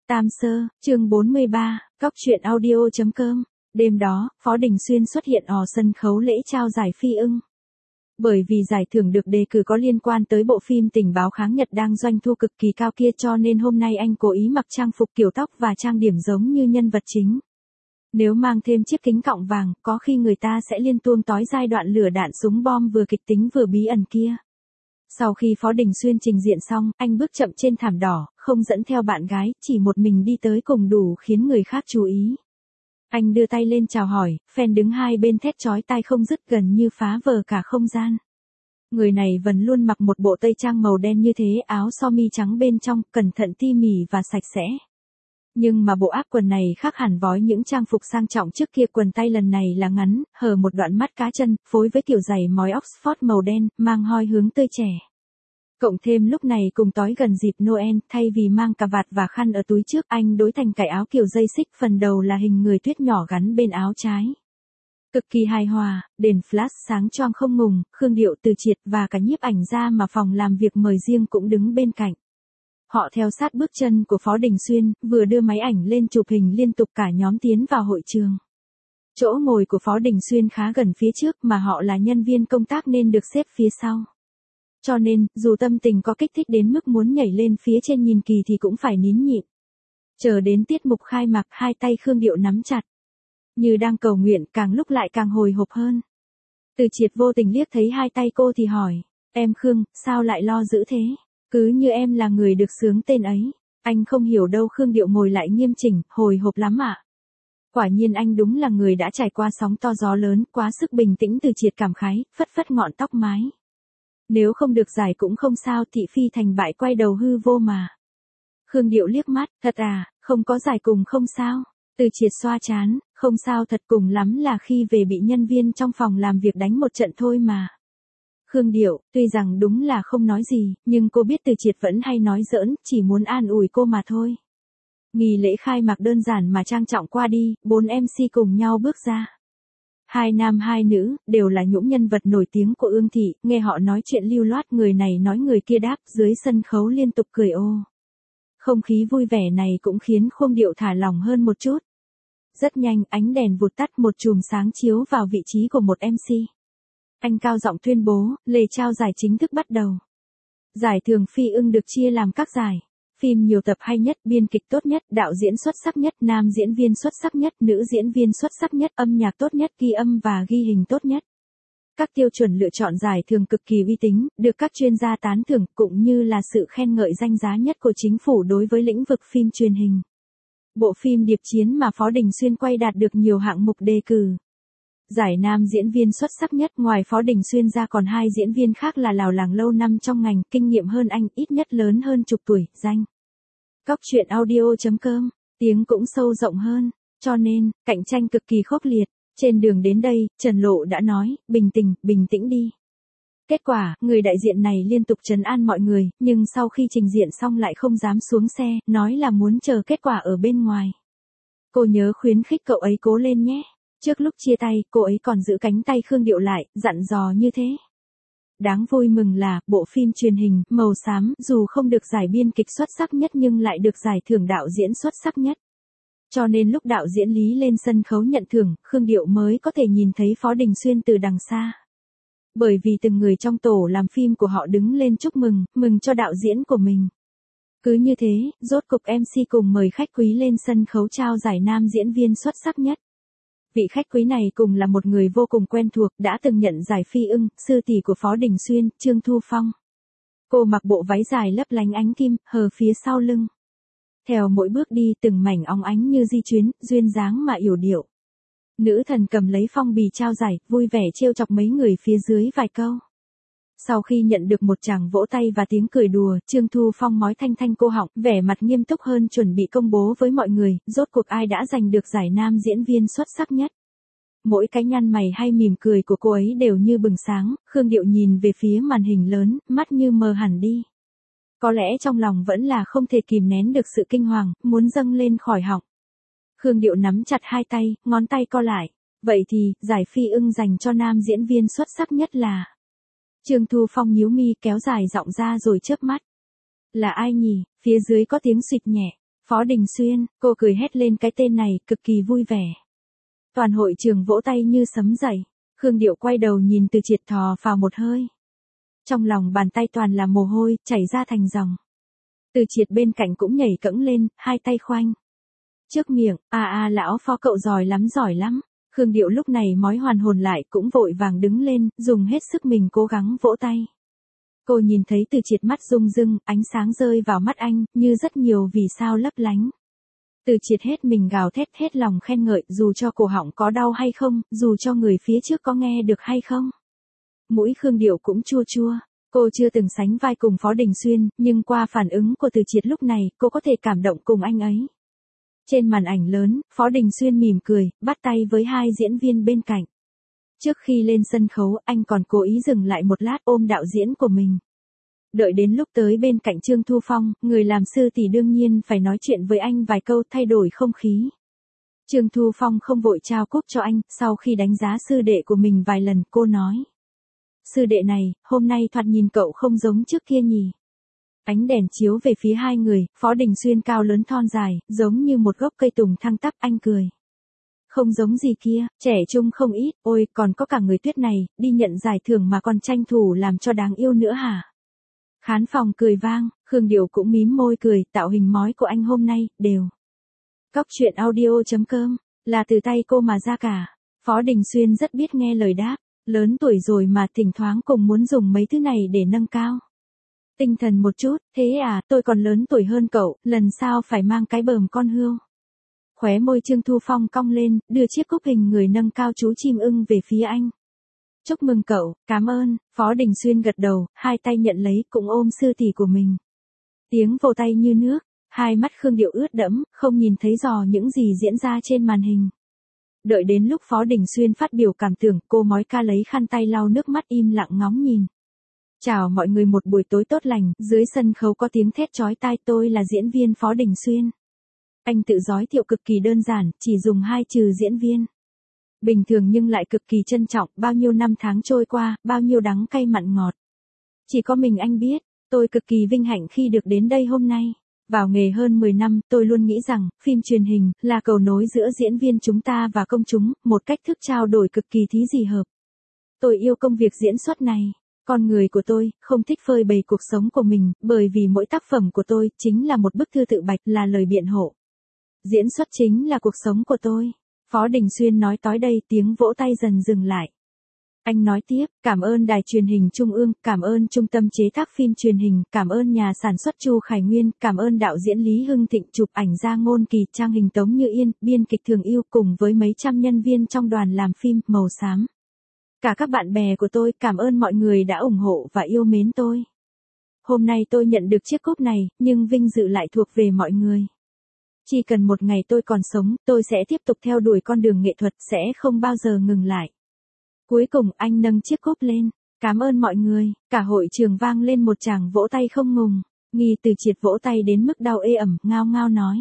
Tam Sơ, chương 43, Cóc truyện audio.com. Đêm đó, Phó Đình Xuyên xuất hiện ở sân khấu lễ trao giải Phi Ưng. Bởi vì giải thưởng được đề cử có liên quan tới bộ phim tình báo kháng Nhật đang doanh thu cực kỳ cao kia, cho nên hôm nay anh cố ý mặc trang phục kiểu tóc và trang điểm giống như nhân vật chính. Nếu mang thêm chiếc kính cọng vàng, có khi người ta sẽ liên tuông tói giai đoạn lửa đạn súng bom vừa kịch tính vừa bí ẩn kia. Sau khi Phó Đình Xuyên trình diện xong, anh bước chậm trên thảm đỏ, không dẫn theo bạn gái, chỉ một mình đi tới cùng đủ khiến người khác chú ý. Anh đưa tay lên chào hỏi, fan đứng hai bên thét chói tai không dứt, gần như phá vỡ cả không gian. Người này vẫn luôn mặc một bộ tây trang màu đen như thế, áo sơ mi trắng bên trong, cẩn thận tỉ mỉ và sạch sẽ. Nhưng mà bộ áo quần này khác hẳn với những trang phục sang trọng trước kia, quần tay lần này là ngắn, hở một đoạn mắt cá chân, phối với kiểu giày mói Oxford màu đen, mang hoi hướng tươi trẻ. Cộng thêm lúc này cùng tối gần dịp Noel, thay vì mang cà vạt và khăn ở túi trước, anh đối thành cài áo kiểu dây xích, phần đầu là hình người tuyết nhỏ gắn bên áo trái. Cực kỳ hài hòa, đèn flash sáng choang không ngừng, Khương Diệu, Từ Triệt và cả nhiếp ảnh gia mà phòng làm việc mời riêng cũng đứng bên cạnh. Họ theo sát bước chân của Phó Đình Xuyên, vừa đưa máy ảnh lên chụp hình liên tục cả nhóm tiến vào hội trường. Chỗ ngồi của Phó Đình Xuyên khá gần phía trước, mà họ là nhân viên công tác nên được xếp phía sau. Cho nên, dù tâm tình có kích thích đến mức muốn nhảy lên phía trên nhìn kỳ thì cũng phải nín nhịn. Chờ đến tiết mục khai mạc, hai tay Khương Diệu nắm chặt. Như đang cầu nguyện, càng lúc lại càng hồi hộp hơn. Từ Triệt vô tình liếc thấy hai tay cô thì hỏi, em Khương, sao lại lo dữ thế? Cứ như em là người được xướng tên ấy. Anh không hiểu đâu. Khương Diệu ngồi lại nghiêm chỉnh, hồi hộp lắm ạ. Quả nhiên anh đúng là người đã trải qua sóng to gió lớn, quá sức bình tĩnh. Từ Triệt cảm khái, phất phất ngọn tóc mái. Nếu không được giải cũng không sao, thị phi thành bại quay đầu hư vô mà. Khương Diệu liếc mắt, thật à, không có giải cùng không sao. Từ Triệt xoa trán, không sao thật, cùng lắm là khi về bị nhân viên trong phòng làm việc đánh một trận thôi mà. Khương Diệu, tuy rằng đúng là không nói gì, nhưng cô biết Từ Triệt vẫn hay nói giỡn, chỉ muốn an ủi cô mà thôi. Nghi lễ khai mạc đơn giản mà trang trọng qua đi, 4 MC cùng nhau bước ra. Hai nam hai nữ, đều là những nhân vật nổi tiếng của Ương thị, nghe họ nói chuyện lưu loát, người này nói người kia đáp, dưới sân khấu liên tục cười ô. Không khí vui vẻ này cũng khiến Khương Diệu thả lỏng hơn một chút. Rất nhanh, ánh đèn vụt tắt, một chùm sáng chiếu vào vị trí của một MC. Anh cao giọng tuyên bố, lễ trao giải chính thức bắt đầu. Giải thưởng Phi Ưng được chia làm các giải. Phim nhiều tập hay nhất, biên kịch tốt nhất, đạo diễn xuất sắc nhất, nam diễn viên xuất sắc nhất, nữ diễn viên xuất sắc nhất, âm nhạc tốt nhất, ghi âm và ghi hình tốt nhất. Các tiêu chuẩn lựa chọn giải thưởng cực kỳ uy tín, được các chuyên gia tán thưởng, cũng như là sự khen ngợi danh giá nhất của chính phủ đối với lĩnh vực phim truyền hình. Bộ phim Điệp Chiến mà Phó Đình Xuyên quay đạt được nhiều hạng mục đề cử. Giải nam diễn viên xuất sắc nhất, ngoài Phó Đình Xuyên ra còn hai diễn viên khác là lào làng lâu năm trong ngành, kinh nghiệm hơn anh, ít nhất lớn hơn chục tuổi, danh. Cóc truyện audio.com, tiếng cũng sâu rộng hơn, cho nên, cạnh tranh cực kỳ khốc liệt. Trên đường đến đây, Trần Lộ đã nói, bình tĩnh đi. Kết quả, người đại diện này liên tục trấn an mọi người, nhưng sau khi trình diện xong lại không dám xuống xe, nói là muốn chờ kết quả ở bên ngoài. Cô nhớ khuyến khích cậu ấy cố lên nhé. Trước lúc chia tay, cô ấy còn giữ cánh tay Khương Diệu lại, dặn dò như thế. Đáng vui mừng là, bộ phim truyền hình, Màu Xám, dù không được giải biên kịch xuất sắc nhất nhưng lại được giải thưởng đạo diễn xuất sắc nhất. Cho nên lúc đạo diễn Lý lên sân khấu nhận thưởng, Khương Diệu mới có thể nhìn thấy Phó Đình Xuyên từ đằng xa. Bởi vì từng người trong tổ làm phim của họ đứng lên chúc mừng cho đạo diễn của mình. Cứ như thế, rốt cục MC cùng mời khách quý lên sân khấu trao giải nam diễn viên xuất sắc nhất. Vị khách quý này cùng là một người vô cùng quen thuộc, đã từng nhận giải Phi Ưng, sư tỷ của Phó Đình Xuyên, Trương Thu Phong. Cô mặc bộ váy dài lấp lánh ánh kim, hở phía sau lưng. Theo mỗi bước đi, từng mảnh óng ánh như di chuyến, duyên dáng mà yểu điệu. Nữ thần cầm lấy phong bì trao giải, vui vẻ trêu chọc mấy người phía dưới vài câu. Sau khi nhận được một tràng vỗ tay và tiếng cười đùa, Trương Thu Phong mói thanh cô họng, vẻ mặt nghiêm túc hơn, chuẩn bị công bố với mọi người, rốt cuộc ai đã giành được giải nam diễn viên xuất sắc nhất. Mỗi cái nhăn mày hay mỉm cười của cô ấy đều như bừng sáng, Khương Diệu nhìn về phía màn hình lớn, mắt như mờ hẳn đi. Có lẽ trong lòng vẫn là không thể kìm nén được sự kinh hoàng, muốn dâng lên khỏi họng. Khương Diệu nắm chặt hai tay, ngón tay co lại. Vậy thì, giải Phi Ưng dành cho nam diễn viên xuất sắc nhất là... Trương Thu Phong nhíu mi, kéo dài giọng ra rồi chớp mắt. Là ai nhỉ? Phía dưới có tiếng xịt nhẹ. Phó Đình Xuyên, cô cười hét lên cái tên này, cực kỳ vui vẻ. Toàn hội trường vỗ tay như sấm dậy. Khương Diệu quay đầu nhìn Từ Triệt thò phào một hơi. Trong lòng bàn tay toàn là mồ hôi, chảy ra thành dòng. Từ Triệt bên cạnh cũng nhảy cẫng lên, hai tay khoanh trước miệng, lão Phó cậu giỏi lắm. Khương Diệu lúc này mói hoàn hồn lại, cũng vội vàng đứng lên, dùng hết sức mình cố gắng vỗ tay. Cô nhìn thấy Từ Triệt mắt rung rưng, ánh sáng rơi vào mắt anh, như rất nhiều vì sao lấp lánh. Từ Triệt hết mình gào thét, hết lòng khen ngợi, dù cho cổ họng có đau hay không, dù cho người phía trước có nghe được hay không. Mũi Khương Diệu cũng chua chua. Cô chưa từng sánh vai cùng Phó Đình Xuyên, nhưng qua phản ứng của Từ Triệt lúc này, cô có thể cảm động cùng anh ấy. Trên màn ảnh lớn, Phó Đình Xuyên mỉm cười, bắt tay với hai diễn viên bên cạnh. Trước khi lên sân khấu, anh còn cố ý dừng lại một lát ôm đạo diễn của mình. Đợi đến lúc tới bên cạnh Trương Thu Phong, người làm sư thì đương nhiên phải nói chuyện với anh vài câu thay đổi không khí. Trương Thu Phong không vội trao cúp cho anh, sau khi đánh giá sư đệ của mình vài lần, cô nói. Sư đệ này, hôm nay thoạt nhìn cậu không giống trước kia nhỉ. Ánh đèn chiếu về phía hai người, Phó Đình Xuyên cao lớn thon dài, giống như một gốc cây tùng thăng tắp, anh cười. Không giống gì kia, trẻ trung không ít, ôi còn có cả người Tuyết này, đi nhận giải thưởng mà còn tranh thủ làm cho đáng yêu nữa hả? Khán phòng cười vang, Khương Diệu cũng mím môi cười, tạo hình mói của anh hôm nay, đều. Cóc truyện audio.com, là từ tay cô mà ra cả. Phó Đình Xuyên rất biết nghe lời đáp, lớn tuổi rồi mà thỉnh thoảng cũng muốn dùng mấy thứ này để nâng cao tinh thần một chút, thế à, tôi còn lớn tuổi hơn cậu, lần sau phải mang cái bờm con hươu. Khóe môi Trương Thu Phong cong lên, đưa chiếc cúp hình người nâng cao chú chim ưng về phía anh. Chúc mừng cậu, cảm ơn, Phó Đình Xuyên gật đầu, hai tay nhận lấy, cũng ôm sư tỷ của mình. Tiếng vỗ tay như nước, hai mắt Khương Diệu ướt đẫm, không nhìn thấy rõ những gì diễn ra trên màn hình. Đợi đến lúc Phó Đình Xuyên phát biểu cảm tưởng, cô mói ca lấy khăn tay lau nước mắt im lặng ngóng nhìn. Chào mọi người, một buổi tối tốt lành, dưới sân khấu có tiếng thét chói tai, tôi là diễn viên Phó Đình Xuyên. Anh tự giới thiệu cực kỳ đơn giản, chỉ dùng hai chữ diễn viên. Bình thường nhưng lại cực kỳ trân trọng, bao nhiêu năm tháng trôi qua, bao nhiêu đắng cay mặn ngọt. Chỉ có mình anh biết, tôi cực kỳ vinh hạnh khi được đến đây hôm nay. Vào nghề hơn 10 năm, tôi luôn nghĩ rằng, phim truyền hình, là cầu nối giữa diễn viên chúng ta và công chúng, một cách thức trao đổi cực kỳ thí dị hợp. Tôi yêu công việc diễn xuất này. Con người của tôi, không thích phơi bày cuộc sống của mình, bởi vì mỗi tác phẩm của tôi, chính là một bức thư tự bạch, là lời biện hộ. Diễn xuất chính là cuộc sống của tôi. Phó Đình Xuyên nói tới đây, tiếng vỗ tay dần dừng lại. Anh nói tiếp, cảm ơn Đài Truyền hình Trung ương, cảm ơn Trung tâm Chế tác phim truyền hình, cảm ơn nhà sản xuất Chu Khải Nguyên, cảm ơn đạo diễn Lý Hưng Thịnh, chụp ảnh Gia Ngôn Kỳ, trang hình Tống Như Yên, biên kịch Thường Yêu, cùng với mấy trăm nhân viên trong đoàn làm phim Màu Xám. Cả các bạn bè của tôi, cảm ơn mọi người đã ủng hộ và yêu mến tôi. Hôm nay tôi nhận được chiếc cúp này, nhưng vinh dự lại thuộc về mọi người. Chỉ cần một ngày tôi còn sống, tôi sẽ tiếp tục theo đuổi con đường nghệ thuật, sẽ không bao giờ ngừng lại. Cuối cùng anh nâng chiếc cúp lên. Cảm ơn mọi người, cả hội trường vang lên một tràng vỗ tay không ngừng. Nghi Từ Triệt vỗ tay đến mức đau ê ẩm, ngao ngao nói.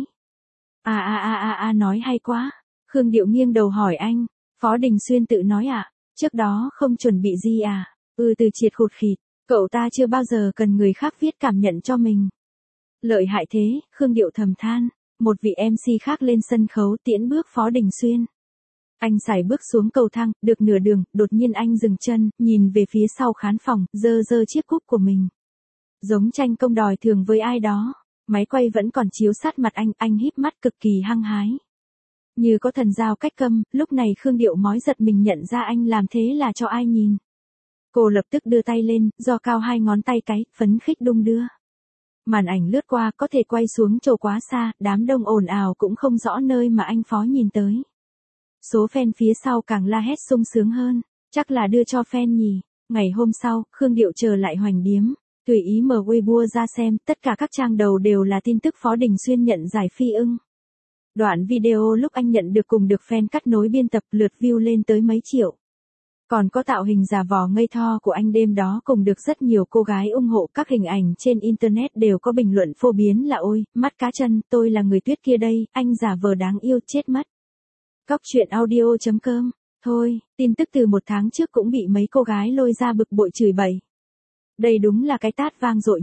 Nói hay quá. Khương Diệu nghiêng đầu hỏi anh. Phó Đình Xuyên tự nói trước đó không chuẩn bị gì Từ Triệt khụt khịt, cậu ta chưa bao giờ cần người khác viết cảm nhận cho mình. Lợi hại thế, Khương Diệu thầm than. Một vị MC khác lên sân khấu tiễn bước Phó Đình Xuyên. Anh sải bước xuống cầu thang, được nửa đường, đột nhiên anh dừng chân, nhìn về phía sau khán phòng, giơ chiếc cúp của mình. Giống tranh công đòi thưởng với ai đó, máy quay vẫn còn chiếu sát mặt anh híp mắt cực kỳ hăng hái. Như có thần giao cách câm, lúc này Khương Diệu mói giật mình nhận ra anh làm thế là cho ai nhìn. Cô lập tức đưa tay lên, giơ cao hai ngón tay cái, phấn khích đung đưa. Màn ảnh lướt qua, có thể quay xuống chỗ quá xa, đám đông ồn ào cũng không rõ nơi mà anh Phó nhìn tới. Số fan phía sau càng la hét sung sướng hơn, chắc là đưa cho fan nhỉ. Ngày hôm sau, Khương Diệu trở lại Hoành Điếm, tùy ý mở Weibo ra xem, tất cả các trang đầu đều là tin tức Phó Đình Xuyên nhận giải Phi Ưng. Đoạn video lúc anh nhận được cùng được fan cắt nối biên tập, lượt view lên tới mấy triệu. Còn có tạo hình giả vò ngây thơ của anh đêm đó cùng được rất nhiều cô gái ủng hộ, các hình ảnh trên internet đều có bình luận phổ biến là ôi, mắt cá chân, tôi là người Tuyết kia đây, anh giả vờ đáng yêu chết mất. Cóc truyện audio.com, thôi, tin tức từ một tháng trước cũng bị mấy cô gái lôi ra bực bội chửi bậy. Đây đúng là cái tát vang dội nhất.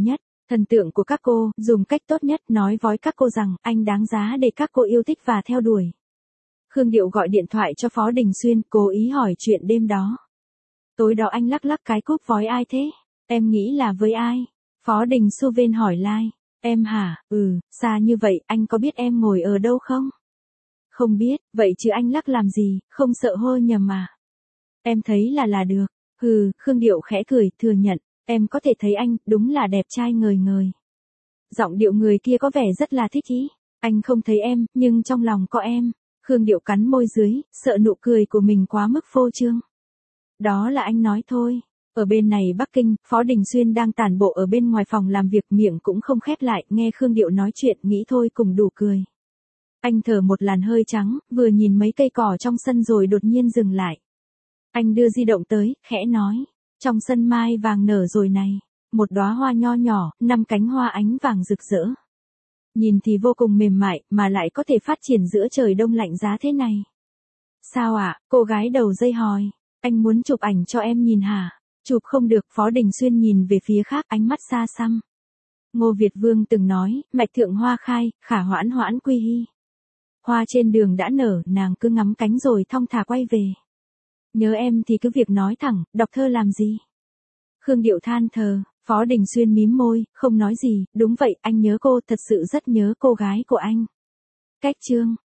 Thần tượng của các cô, dùng cách tốt nhất nói với các cô rằng anh đáng giá để các cô yêu thích và theo đuổi. Khương Điệu gọi điện thoại cho Phó Đình Xuyên, cố ý hỏi chuyện đêm đó. Tối đó anh lắc lắc cái cúp với ai thế? Em nghĩ là với ai? Phó Đình Xuyên hỏi lai. Em hả? Xa như vậy, anh có biết em ngồi ở đâu không? Không biết, vậy chứ anh lắc làm gì, không sợ hô nhầm mà. Em thấy là được. Khương Điệu khẽ cười, thừa nhận. Em có thể thấy anh, đúng là đẹp trai ngời ngời. Giọng điệu người kia có vẻ rất là thích ý. Anh không thấy em, nhưng trong lòng có em. Khương Điệu cắn môi dưới, sợ nụ cười của mình quá mức phô trương. Đó là anh nói thôi. Ở bên này Bắc Kinh, Phó Đình Xuyên đang tản bộ ở bên ngoài phòng làm việc, miệng cũng không khép lại, nghe Khương Điệu nói chuyện, nghĩ thôi cùng đủ cười. Anh thở một làn hơi trắng, vừa nhìn mấy cây cỏ trong sân rồi đột nhiên dừng lại. Anh đưa di động tới, khẽ nói. Trong sân mai vàng nở rồi này. Một đóa hoa nho nhỏ, 5 cánh hoa ánh vàng rực rỡ. Nhìn thì vô cùng mềm mại, mà lại có thể phát triển giữa trời đông lạnh giá thế này. Sao ạ? Cô gái đầu dây hỏi. Anh muốn chụp ảnh cho em nhìn hả? Chụp không được, Phó Đình Xuyên nhìn về phía khác, ánh mắt xa xăm. Ngô Việt Vương từng nói, mạch thượng hoa khai, khả hoãn hoãn quy hy. Hoa trên đường đã nở, nàng cứ ngắm cánh rồi thong thả quay về. Nhớ em thì cứ việc nói thẳng, đọc thơ làm gì? Khương Điệu than thờ, Phó Đình Xuyên mím môi, không nói gì, đúng vậy, anh nhớ cô, thật sự rất nhớ cô gái của anh. Cách chương.